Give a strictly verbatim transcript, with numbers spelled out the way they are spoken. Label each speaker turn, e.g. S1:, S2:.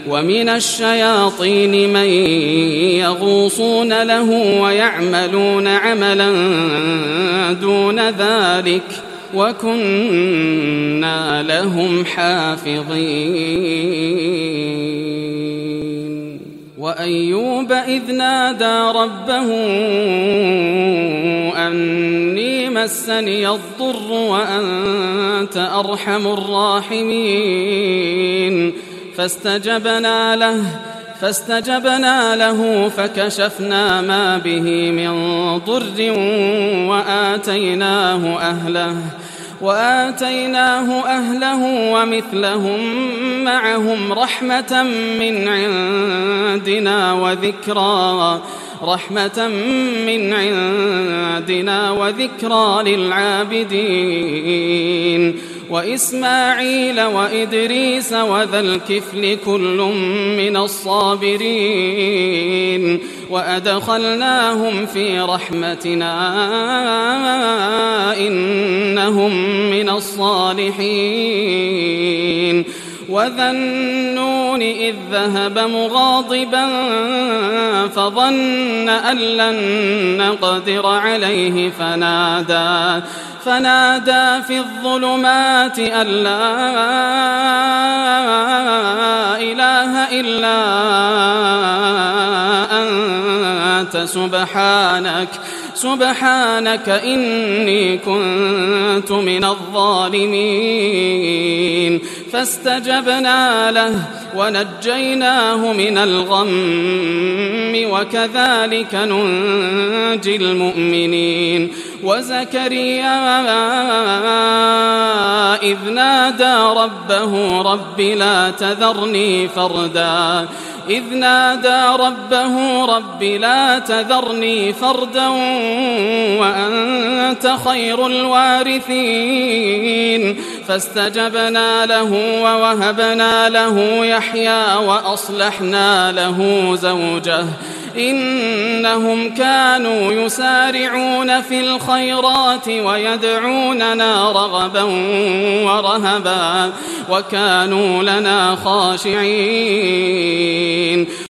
S1: ومن الشياطين من يغوصون له ويعملون عملا دون ذلك وكنا لهم حافظين. وأيوب إذ نادى ربه أني مسني الضر وأنت أرحم الراحمين فاستجبنا له فاستجبنا له فكشفنا ما به من ضر وآتيناه أهله وآتيناه أهله ومثلهم معهم رحمة من عندنا وذكرى رحمة من عندنا وذكرى للعابدين. وإسماعيل وإدريس وذا الكفل كل من الصابرين وأدخلناهم في رحمتنا إنهم من الصالحين. وذا النون إذ ذهب مغاضبا فظن أن لن نقدر عليه فنادى فنادى في الظلمات أن لا إله إلا أنت سبحانك سبحانك إني كنت من الظالمين. فاستجبنا له ونجيناه من الغم وكذلك ننجي المؤمنين. وزكريا إذ نادى ربه رب لا تذرني فردا إذ نادى ربه رب لا تذرني فردا وأنت خير الوارثين. فاستجبنا له ووهبنا له يحيى وأصلحنا له زوجه إنهم كانوا يسارعون في الخيرات ويدعوننا رغبا ورهبا وكانوا لنا خاشعين.